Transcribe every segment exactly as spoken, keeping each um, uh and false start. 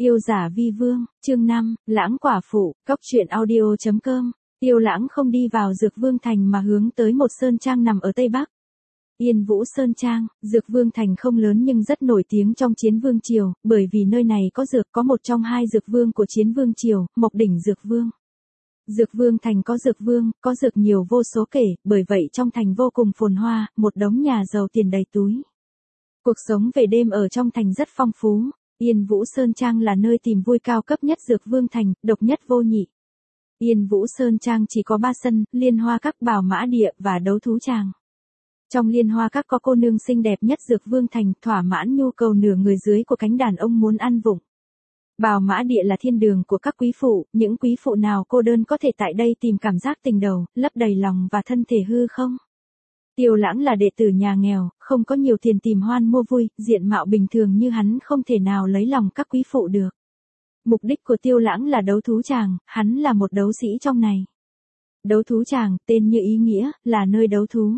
Yêu giả vi vương, chương năm, lãng quả phụ, cóc truyện audio chấm com. Tiêu lãng không đi vào Dược Vương Thành mà hướng tới một sơn trang nằm ở Tây Bắc. Yên Vũ Sơn Trang, Dược Vương Thành không lớn nhưng rất nổi tiếng trong Chiến Vương Triều, bởi vì nơi này có dược có một trong hai dược vương của Chiến Vương Triều, Mộc Đỉnh Dược Vương. Dược Vương Thành có dược vương, có dược nhiều vô số kể, bởi vậy trong thành vô cùng phồn hoa, một đống nhà giàu tiền đầy túi. Cuộc sống về đêm ở trong thành rất phong phú. Yên Vũ Sơn Trang là nơi tìm vui cao cấp nhất Dược Vương Thành, độc nhất vô nhị. Yên Vũ Sơn Trang chỉ có ba sân, liên hoa các, bảo mã địa và đấu thú tràng. Trong liên hoa các có cô nương xinh đẹp nhất Dược Vương Thành, thỏa mãn nhu cầu nửa người dưới của cánh đàn ông muốn ăn vụng. Bảo mã địa là thiên đường của các quý phụ, những quý phụ nào cô đơn có thể tại đây tìm cảm giác tình đầu, lấp đầy lòng và thân thể hư không? Tiêu lãng là đệ tử nhà nghèo, không có nhiều tiền tìm hoan mua vui, diện mạo bình thường như hắn không thể nào lấy lòng các quý phụ được. Mục đích của tiêu lãng là đấu thú tràng, hắn là một đấu sĩ trong này. Đấu thú tràng, tên như ý nghĩa, là nơi đấu thú.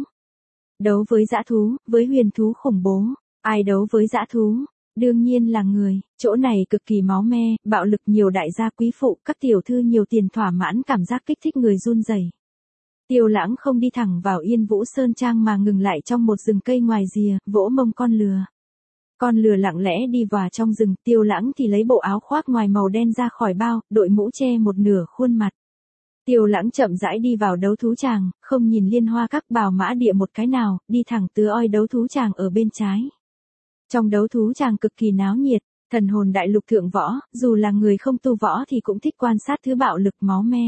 Đấu với dã thú, với huyền thú khủng bố. Ai đấu với dã thú? Đương nhiên là người, chỗ này cực kỳ máu me, bạo lực, nhiều đại gia quý phụ, các tiểu thư nhiều tiền thỏa mãn cảm giác kích thích người run rẩy. Tiêu lãng không đi thẳng vào Yên Vũ Sơn Trang mà ngừng lại trong một rừng cây ngoài rìa, vỗ mông con lừa. Con lừa lặng lẽ đi vào trong rừng, tiêu lãng thì lấy bộ áo khoác ngoài màu đen ra khỏi bao, đội mũ che một nửa khuôn mặt. Tiêu lãng chậm rãi đi vào đấu thú tràng, không nhìn liên hoa các, bảo mã địa một cái nào, đi thẳng tứ oi đấu thú tràng ở bên trái. Trong đấu thú tràng cực kỳ náo nhiệt, thần hồn đại lục thượng võ, dù là người không tu võ thì cũng thích quan sát thứ bạo lực máu me.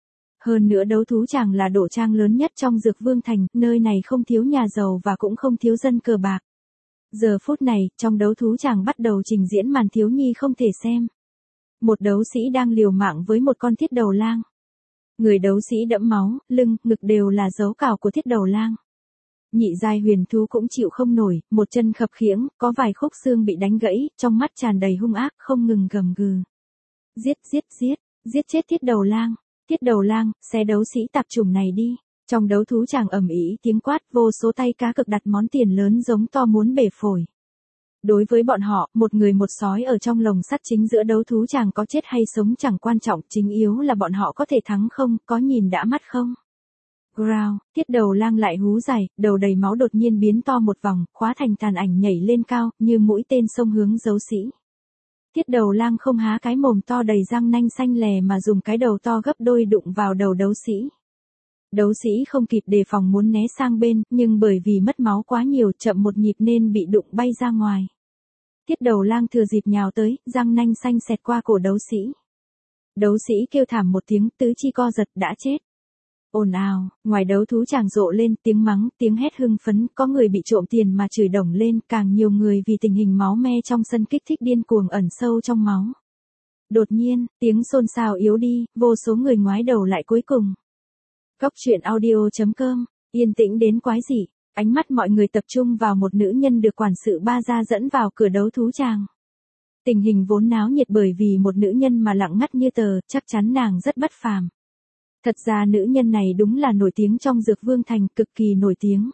Hơn nữa đấu thú tràng là đổ trang lớn nhất trong Dược Vương Thành, nơi này không thiếu nhà giàu và cũng không thiếu dân cờ bạc. Giờ phút này, trong đấu thú tràng bắt đầu trình diễn màn thiếu nhi không thể xem. Một đấu sĩ đang liều mạng với một con thiết đầu lang. Người đấu sĩ đẫm máu, lưng, ngực đều là dấu cào của thiết đầu lang. Nhị giai huyền thú cũng chịu không nổi, một chân khập khiễng, có vài khúc xương bị đánh gãy, trong mắt tràn đầy hung ác, không ngừng gầm gừ. Giết, giết, giết, giết chết thiết đầu lang. Thiết đầu lang, xé đấu sĩ tạp chủng này đi. Trong đấu thú tràng ầm ĩ tiếng quát, vô số tay cá cực đặt món tiền lớn giống to muốn bể phổi. Đối với bọn họ, một người một sói ở trong lồng sắt chính giữa đấu thú tràng có chết hay sống chẳng quan trọng, chính yếu là bọn họ có thể thắng không, có nhìn đã mắt không. Growl, thiết đầu lang lại hú dài, đầu đầy máu đột nhiên biến to một vòng, khóa thành tàn ảnh nhảy lên cao, như mũi tên xông hướng đấu sĩ. Thiết đầu lang không há cái mồm to đầy răng nanh xanh lè mà dùng cái đầu to gấp đôi đụng vào đầu đấu sĩ. Đấu sĩ không kịp đề phòng muốn né sang bên, nhưng bởi vì mất máu quá nhiều, chậm một nhịp nên bị đụng bay ra ngoài. Thiết đầu lang thừa dịp nhào tới, răng nanh xanh xẹt qua cổ đấu sĩ. Đấu sĩ kêu thảm một tiếng, tứ chi co giật, đã chết. Ồn ào, ngoài đấu thú tràng rộ lên tiếng mắng, tiếng hét hưng phấn, có người bị trộm tiền mà chửi đồng lên, càng nhiều người vì tình hình máu me trong sân kích thích điên cuồng ẩn sâu trong máu. Đột nhiên, tiếng xôn xao yếu đi, vô số người ngoái đầu lại cuối cùng. Cóc truyện audio chấm com, yên tĩnh đến quái dị, ánh mắt mọi người tập trung vào một nữ nhân được quản sự ba gia dẫn vào cửa đấu thú tràng. Tình hình vốn náo nhiệt bởi vì một nữ nhân mà lặng ngắt như tờ, chắc chắn nàng rất bất phàm. Thật ra nữ nhân này đúng là nổi tiếng trong Dược Vương Thành, cực kỳ nổi tiếng.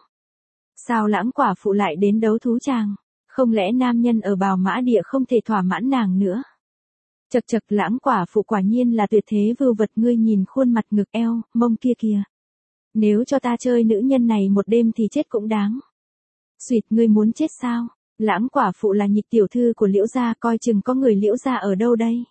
Sao lãng quả phụ lại đến đấu thú tràng? Không lẽ nam nhân ở bào mã địa không thể thỏa mãn nàng nữa? Chật chật, lãng quả phụ quả nhiên là tuyệt thế vưu vật, ngươi nhìn khuôn mặt, ngực, eo, mông kia kìa. Nếu cho ta chơi nữ nhân này một đêm thì chết cũng đáng. Xuyệt, ngươi muốn chết sao? Lãng quả phụ là nhị tiểu thư của Liễu gia, coi chừng có người Liễu gia ở đâu đây?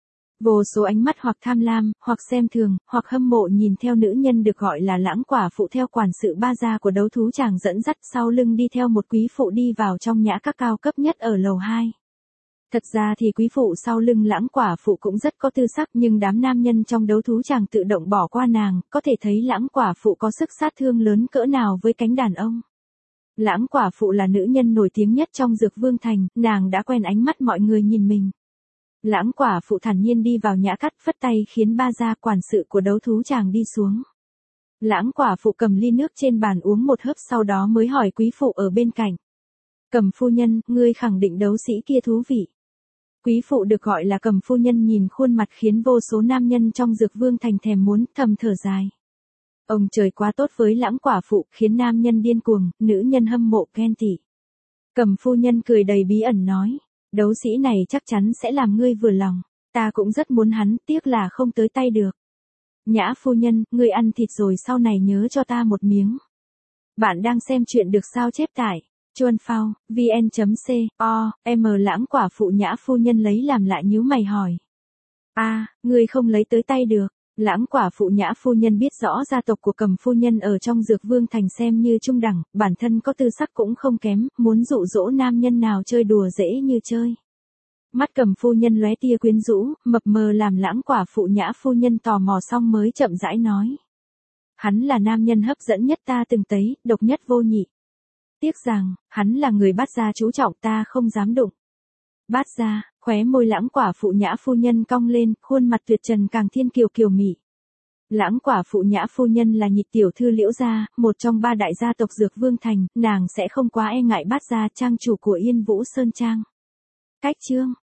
Vô số ánh mắt hoặc tham lam, hoặc xem thường, hoặc hâm mộ nhìn theo nữ nhân được gọi là lãng quả phụ theo quản sự ba gia của đấu thú tràng dẫn dắt, sau lưng đi theo một quý phụ đi vào trong nhã các cao cấp nhất ở lầu hai. Thật ra thì quý phụ sau lưng lãng quả phụ cũng rất có tư sắc, nhưng đám nam nhân trong đấu thú tràng tự động bỏ qua nàng, có thể thấy lãng quả phụ có sức sát thương lớn cỡ nào với cánh đàn ông. Lãng quả phụ là nữ nhân nổi tiếng nhất trong Dược Vương Thành, nàng đã quen ánh mắt mọi người nhìn mình. Lãng quả phụ thản nhiên đi vào nhã cắt, phất tay khiến ba gia quản sự của đấu thú tràng đi xuống. Lãng quả phụ cầm ly nước trên bàn uống một hớp, sau đó mới hỏi quý phụ ở bên cạnh. Cầm phu nhân, ngươi khẳng định đấu sĩ kia thú vị. Quý phụ được gọi là Cầm phu nhân nhìn khuôn mặt khiến vô số nam nhân trong Dược Vương Thành thèm muốn, thầm thở dài. Ông trời quá tốt với lãng quả phụ, khiến nam nhân điên cuồng, nữ nhân hâm mộ ghen tị. Cầm phu nhân cười đầy bí ẩn nói. Đấu sĩ này chắc chắn sẽ làm ngươi vừa lòng. Ta cũng rất muốn hắn, tiếc là không tới tay được. Nhã phu nhân, ngươi ăn thịt rồi sau này nhớ cho ta một miếng. Bạn đang xem chuyện được sao chép tại chuan phao, vn.co, m lãng quả phụ Nhã phu nhân lấy làm lại nhíu mày hỏi. A, à, ngươi không lấy tới tay được. Lãng quả phụ Nhã phu nhân biết rõ gia tộc của Cầm phu nhân ở trong Dược Vương thành xem như trung đẳng, bản thân có tư sắc cũng không kém, muốn dụ dỗ nam nhân nào chơi đùa dễ như chơi. Mắt Cầm phu nhân lóe tia quyến rũ, mập mờ làm lãng quả phụ Nhã phu nhân tò mò xong mới chậm rãi nói. Hắn là nam nhân hấp dẫn nhất ta từng thấy, độc nhất vô nhị. Tiếc rằng, hắn là người Bát gia chú trọng ta không dám đụng. Bát gia, khóe môi lãng quả phụ Nhã phu nhân cong lên, khuôn mặt tuyệt trần càng thiên kiều kiều mị. Lãng quả phụ Nhã phu nhân là nhị tiểu thư Liễu gia, một trong ba đại gia tộc Dược Vương thành, nàng sẽ không quá e ngại Bát gia trang chủ của Yên Vũ Sơn Trang. Cách chương